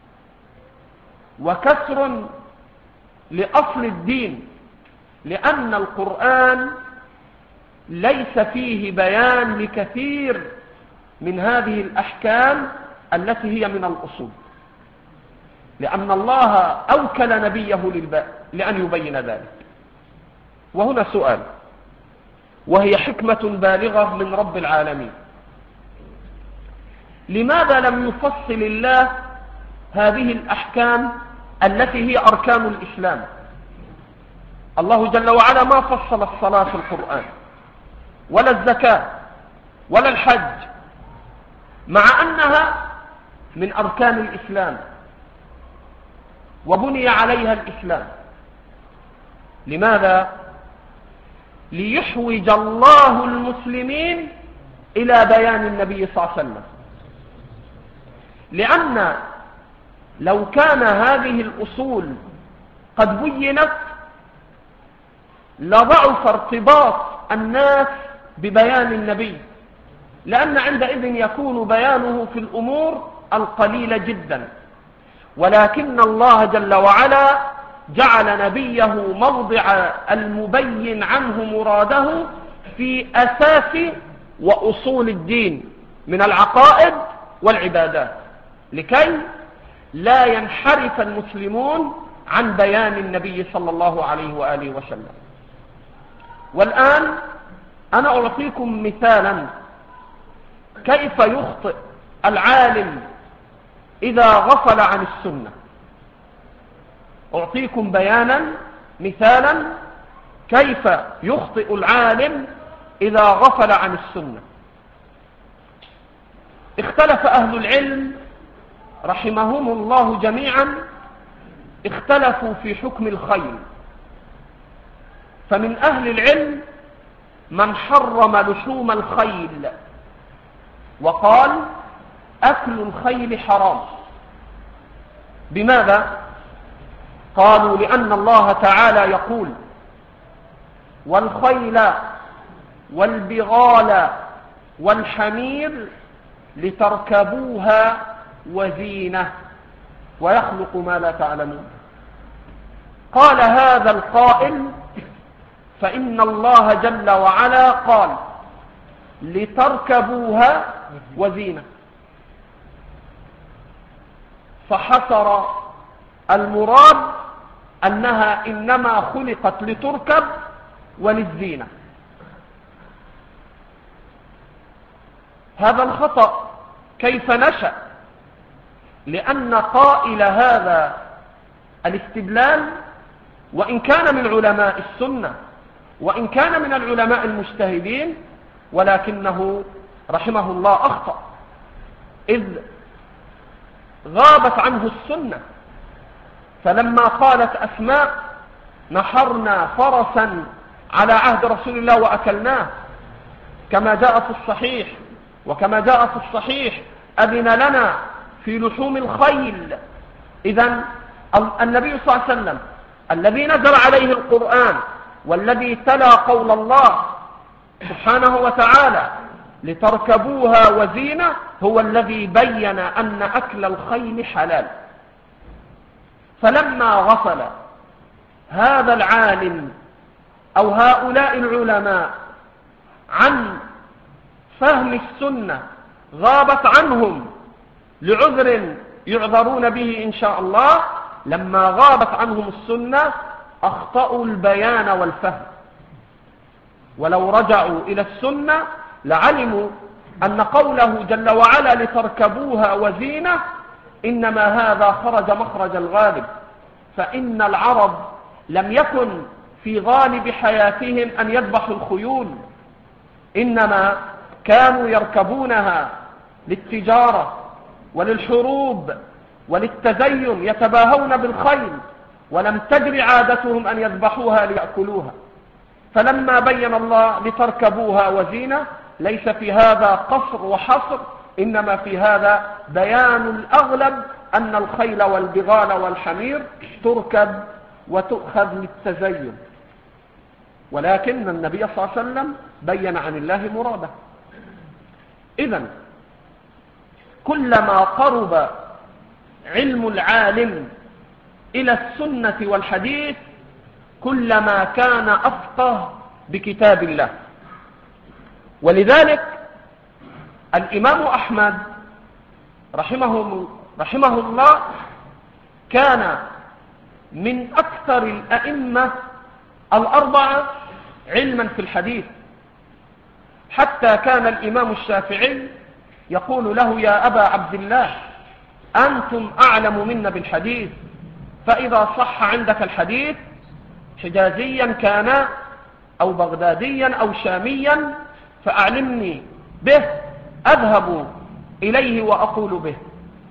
وكسر لأصل الدين، لأن القرآن ليس فيه بيان لكثير من هذه الأحكام التي هي من الأصول، لأن الله أوكل نبيه لأن يبين ذلك. وهنا سؤال، وهي حكمة بالغة من رب العالمين: لماذا لم يفصل الله هذه الأحكام التي هي أركان الإسلام؟ الله جل وعلا ما فصل الصلاة في القرآن، ولا الزكاة، ولا الحج، مع أنها من أركان الإسلام وبني عليها الإسلام. لماذا؟ ليحوج الله المسلمين إلى بيان النبي صلى الله عليه وسلم. لأن لو كان هذه الأصول قد بينت لضعف ارتباط الناس ببيان النبي، لأن عندئذ يكون بيانه في الأمور القليلة جدا. ولكن الله جل وعلا جعل نبيه موضع المبين عنه مراده في أساس وأصول الدين من العقائد والعبادات، لكي لا ينحرف المسلمون عن بيان النبي صلى الله عليه وآله وسلم. والآن أنا أعطيكم مثالا كيف يخطئ العالم إذا غفل عن السنة. أعطيكم بيانا مثالا كيف يخطئ العالم إذا غفل عن السنة. اختلف أهل العلم رحمهم الله جميعا، اختلفوا في حكم الخيل. فمن أهل العلم من حرم لحوم الخيل وقال أكل الخيل حرام. بماذا؟ قالوا لأن الله تعالى يقول والخيل والبغال والحمير لتركبوها وزينة ويخلق ما لا تعلمون. قال هذا القائل فإن الله جل وعلا قال لتركبوها وزينة، فحصر المراد أنها إنما خلقت لتركب وللزينة. هذا الخطأ كيف نشأ؟ لأن قائل هذا الاستدلال وإن كان من علماء السنة وإن كان من العلماء المجتهدين، ولكنه رحمه الله أخطأ، إذ غابت عنه السنة. فلما قالت أسماء نحرنا فرسا على عهد رسول الله وأكلناه كما جاء في الصحيح، وكما جاء في الصحيح أذن لنا في لحوم الخيل. إذن النبي صلى الله عليه وسلم الذي نزل عليه القرآن والذي تلا قول الله سبحانه وتعالى لتركبوها وزينة هو الذي بين أن أكل الخيل حلال. فلما غفل هذا العالم أو هؤلاء العلماء عن فهم السنة، غابت عنهم لعذر يعذرون به إن شاء الله، لما غابت عنهم السنة أخطأوا البيان والفهم. ولو رجعوا إلى السنة لعلموا أن قوله جل وعلا لتركبوها وزينة إنما هذا خرج مخرج الغالب. فإن العرب لم يكن في غالب حياتهم أن يذبحوا الخيول، إنما كانوا يركبونها للتجارة وللحروب وللتزين، يتباهون بالخيل، ولم تجر عادتهم أن يذبحوها ليأكلوها. فلما بين الله لتركبوها وزينة ليس في هذا قصر وحصر، إنما في هذا بيان الأغلب أن الخيل والبغال والحمير تركب وتؤخذ للتزين، ولكن النبي صلى الله عليه وسلم بين عن الله مراده. إذن كلما قرب علم العالم إلى السنة والحديث كلما كان أفقه بكتاب الله. ولذلك الإمام أحمد رحمه, رحمه الله كان من أكثر الأئمة الأربعة علما في الحديث، حتى كان الإمام الشافعي يقول له يا أبا عبد الله أنتم أعلم منا بالحديث، فإذا صح عندك الحديث حجازيا كان أو بغداديا أو شاميا فأعلمني به أذهب إليه وأقول به.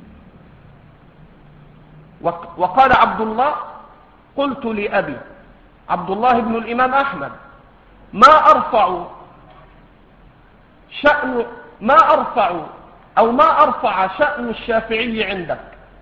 وقال عبد الله قلت لأبي عبد الله بن الإمام أحمد ما أرفع شأن ما أرفع أو ما أرفع شأن الشافعي عندك؟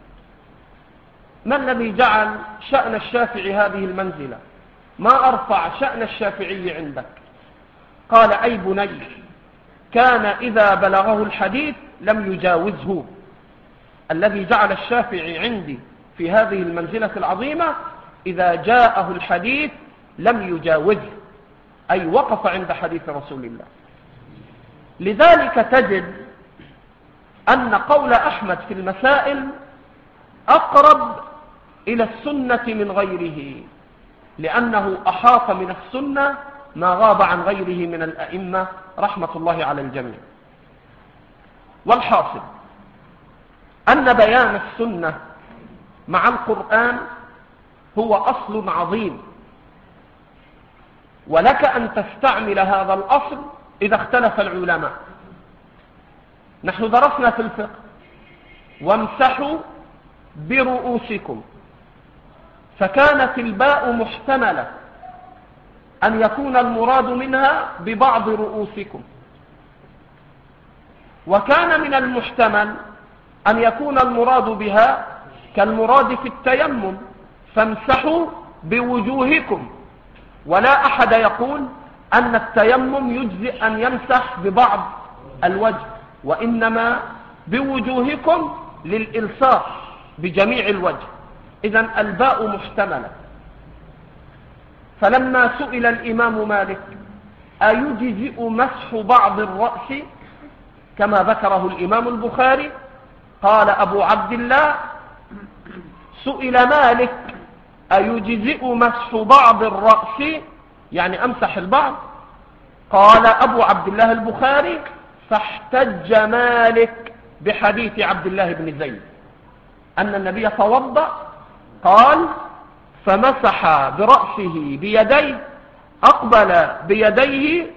ما الذي جعل شأن الشافعي هذه المنزلة؟ ما أرفع شأن الشافعي عندك؟ قال أي بني كان إذا بلغه الحديث لم يجاوزه. الذي جعل الشافعي عندي في هذه المنزلة العظيمة إذا جاءه الحديث لم يجاوزه، أي وقف عند حديث رسول الله. لذلك تجد أن قول أحمد في المسائل أقرب إلى السنة من غيره، لأنه أحاط من السنة ما غاب عن غيره من الأئمة رحمة الله على الجميع. والحاصل أن بيان السنة مع القرآن هو أصل عظيم، ولك أن تستعمل هذا الأصل إذا اختلف العلماء. نحن درسنا في الفقه وامسحوا برؤوسكم، فكانت الباء محتملة أن يكون المراد منها ببعض رؤوسكم، وكان من المحتمل أن يكون المراد بها كالمراد في التيمم، فامسحوا بوجوهكم. ولا أحد يقول أن التيمم يجزئ أن يمسح ببعض الوجه، وإنما بوجوهكم للإلصاق بجميع الوجه. إذن الباء محتملة. فلما سئل الإمام مالك أيجزئ مسح بعض الرأس كما ذكره الإمام البخاري، قال أبو عبد الله: سئل مالك أيجزئ مسح بعض الرأس يعني أمسح البعض؟ قال أبو عبد الله البخاري: فاحتج مالك بحديث عبد الله بن زيد أن النبي توضأ، قال: فمسح برأسه بيديه، أقبل بيديه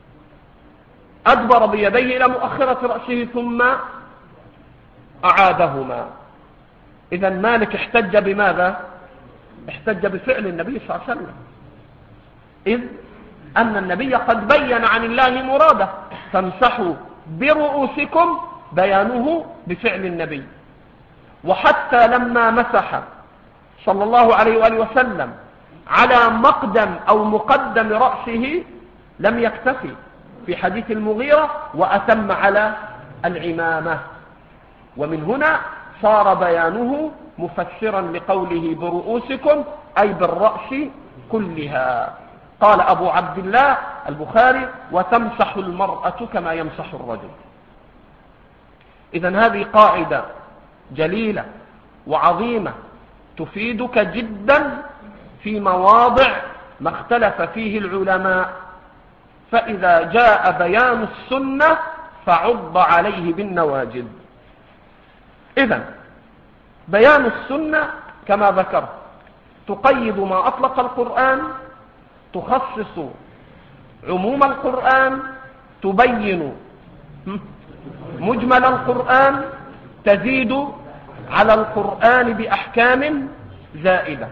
أدبر بيديه إلى مؤخرة رأسه ثم أعادهما. إذن مالك احتج بماذا؟ احتج بفعل النبي صلى الله عليه وسلم، إذ أن النبي قد بين عن الله مراده، فامسحوا برؤوسكم بيانه بفعل النبي. وحتى لما مسح صلى الله عليه وآله وسلم على مقدم أو مقدم رأسه لم يكتفي في حديث المغيرة وأتم على العمامة، ومن هنا صار بيانه مفسرا لقوله برؤوسكم أي بالرأس كلها. قال أبو عبد الله البخاري: وتمسح المرأة كما يمسح الرجل. إذن هذه قاعدة جليلة وعظيمة تفيدك جدا في مواضع ما اختلف فيه العلماء، فإذا جاء بيان السنة فعض عليه بالنواجذ. إذن بيان السنة كما ذكرت تقيد ما أطلق القرآن، تخصص عموم القرآن، تبين مجمل القرآن، تزيد على القرآن بأحكام زائدة.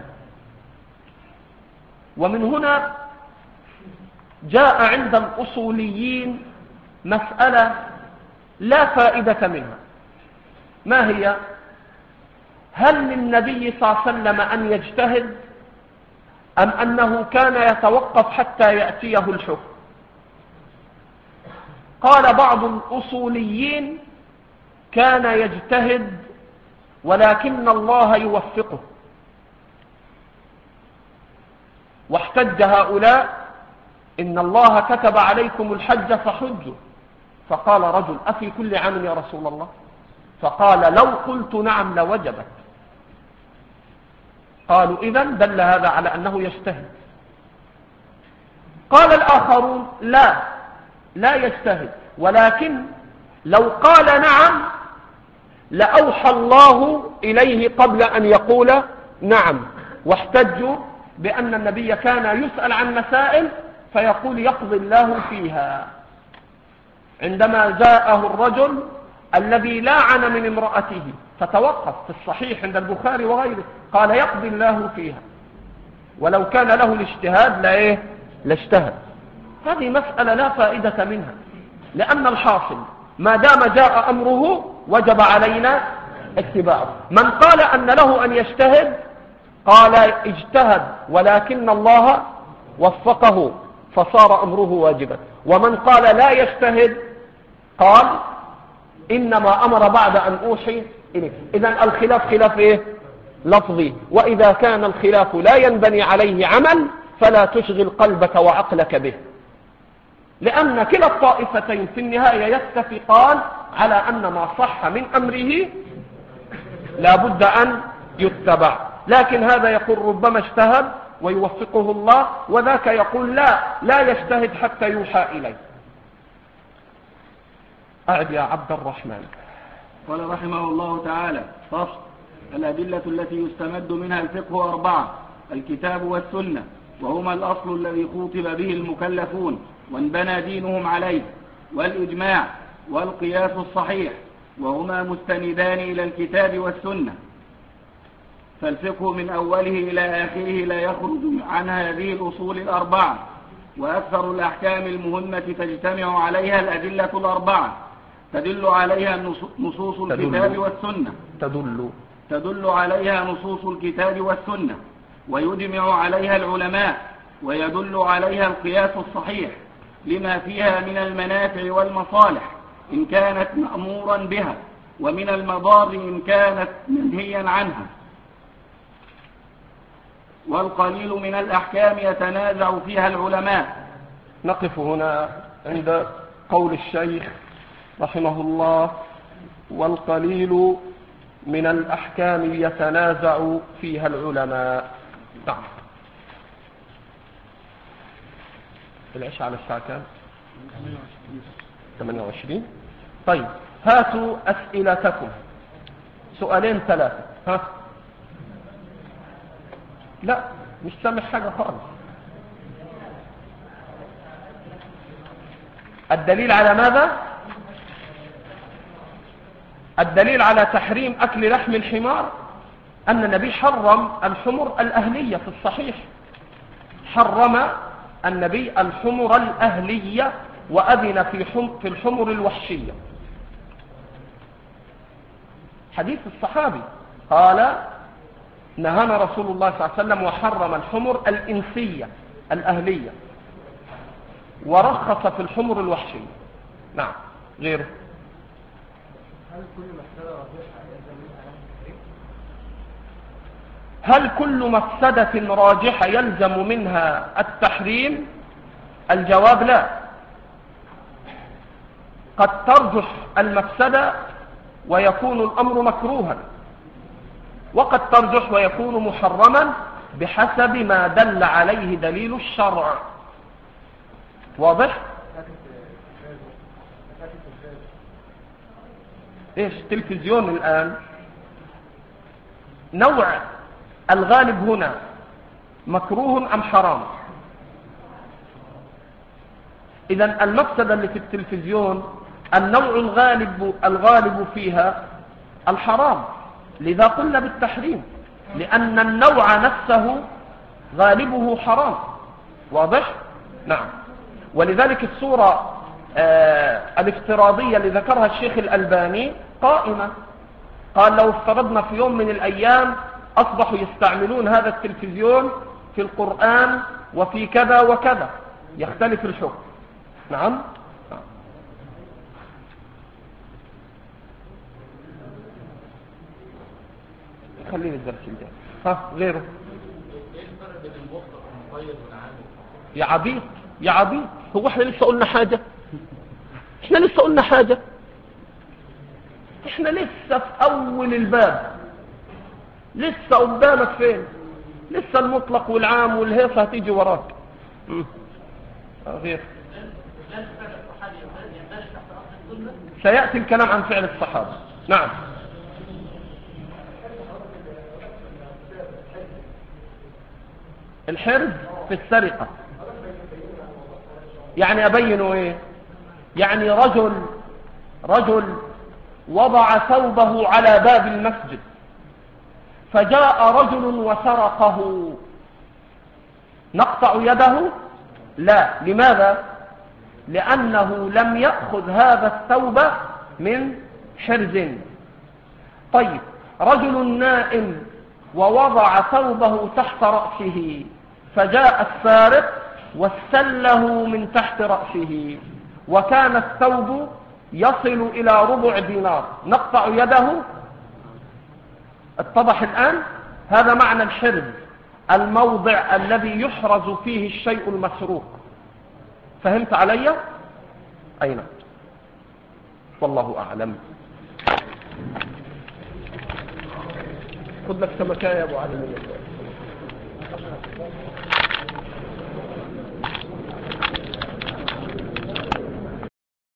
ومن هنا جاء عند الأصوليين مسألة لا فائدة منها. ما هي؟ هل للنبي صلى الله عليه وسلم أن يجتهد أم أنه كان يتوقف حتى يأتيه الحكم؟ قال بعض الأصوليين: كان يجتهد ولكن الله يوفقه. واحتج هؤلاء: إن الله كتب عليكم الحج فحجوا. فقال رجل: أفي كل عام يا رسول الله؟ فقال: لو قلت نعم لوجبت. قالوا: إذن دل هذا على أنه يجتهد. قال الآخرون: لا لا يجتهد، ولكن لو قال نعم لأوحى الله إليه قبل أن يقول نعم. واحتجوا بأن النبي كان يسأل عن مسائل فيقول يقضي الله فيها. عندما جاءه الرجل الذي لاعن من امرأته فتوقف في الصحيح عند البخاري وغيره، قال يقضي الله فيها، ولو كان له الاجتهاد لا إيه لاجتهد. هذه مسألة لا فائدة منها، لأن الحاصل ما دام جاء أمره وجب علينا اتباعه. من قال أن له أن يجتهد قال اجتهد ولكن الله وفقه فصار أمره واجبا، ومن قال لا يجتهد قال إنما أمر بعد أن أوحي إليه. إذن الخلاف خلاف إيه؟ لفظي، وإذا كان الخلاف لا ينبني عليه عمل فلا تشغل قلبك وعقلك به، لأن كلا الطائفتين في النهاية يتفقان على أن ما صح من أمره لا بد أن يتبع. لكن هذا يقول ربما اجتهد ويوفقه الله، وذاك يقول لا لا يجتهد حتى يوحى إليه. أعد يا عبد الرحمن. قال رحمه الله تعالى: فصل. الأدلة التي يستمد منها الفقه أربعة: الكتاب والسنة، وهما الأصل الذي خوطب به المكلفون وانبنى دينهم عليه، والإجماع، والقياس الصحيح، وهما مستندان إلى الكتاب والسنة. فالفقه من أوله إلى آخره لا يخرج عن هذه الأصول الأربعة، وأكثر الأحكام المهمة تجتمع عليها الأدلة الأربعة، تدل عليها نصوص الكتاب والسنة تدل تدل عليها نصوص الكتاب والسنة ويجمع عليها العلماء، ويدل عليها القياس الصحيح لما فيها من المنافع والمصالح إن كانت مأمورا بها، ومن المضار إن كانت منهيا عنها. والقليل من الأحكام يتنازع فيها العلماء. نقف هنا عند قول الشيخ رحمه الله: والقليل من الأحكام يتنازع فيها العلماء. نعم. العشاء على الساعة كام؟ ثمانية وعشرين. طيب، هاتوا أسئلتكم، سؤالين ثلاثة. ها؟ لا، مش سامع حاجة خالص. الدليل على ماذا؟ الدليل على تحريم أكل لحم الحمار أن النبي حرم الحمر الأهلية في الصحيح. حرم النبي الحمر الأهلية وأذن في في الحمر الوحشية. حديث الصحابي قال: نهانا رسول الله صلى الله عليه وسلم وحرم الحمر الإنسية الأهلية ورخص في الحمر الوحشية. نعم. غيره. هل كل مفسدة راجحة يلزم منها التحريم؟ الجواب لا. قد ترجح المفسدة ويكون الأمر مكروها، وقد ترجح ويكون محرما بحسب ما دل عليه دليل الشرع. واضح؟ ايش تلفزيون الآن؟ نوع الغالب هنا مكروه أم حرام؟ إذن المفسدة اللي في التلفزيون النوع الغالب الغالب فيها الحرام، لذا قلنا بالتحريم، لأن النوع نفسه غالبه حرام. واضح؟ نعم. ولذلك الصورة آه الافتراضية اللي ذكرها الشيخ الألباني قائمة. قال: لو افترضنا في يوم من الأيام أصبحوا يستعملون هذا التلفزيون في القرآن وفي كذا وكذا، يختلف الحكم. نعم. نعم. خليني الدرس الجاي. ها غيره. يا عبيد يا عبيد، هو احنا لسه قلنا حاجة؟ احنا لسه قلنا حاجة؟ احنا لسه في اول الباب، لسه قدامك فين؟ لسه المطلق والعام والهيصة هتيجي وراك. غير. سيأتي الكلام عن فعل الصحابة. نعم. الحرز في السرقة يعني أبينه إيه؟ يعني رجل رجل وضع ثوبه على باب المسجد، فجاء رجل وسرقه، نقطع يده؟ لا. لماذا؟ لأنه لم يأخذ هذا الثوب من حرز. طيب، رجل نائم ووضع ثوبه تحت رأسه، فجاء السارق واستله من تحت رأسه، وكان الثوب يصل إلى ربع دينار، نقطع يده؟ اتضح الآن؟ هذا معنى الحرز، الموضع الذي يحرز فيه الشيء المسروق. فهمت علي؟ أين؟ والله أعلم. خذ لك سمكاية يا أبو علي.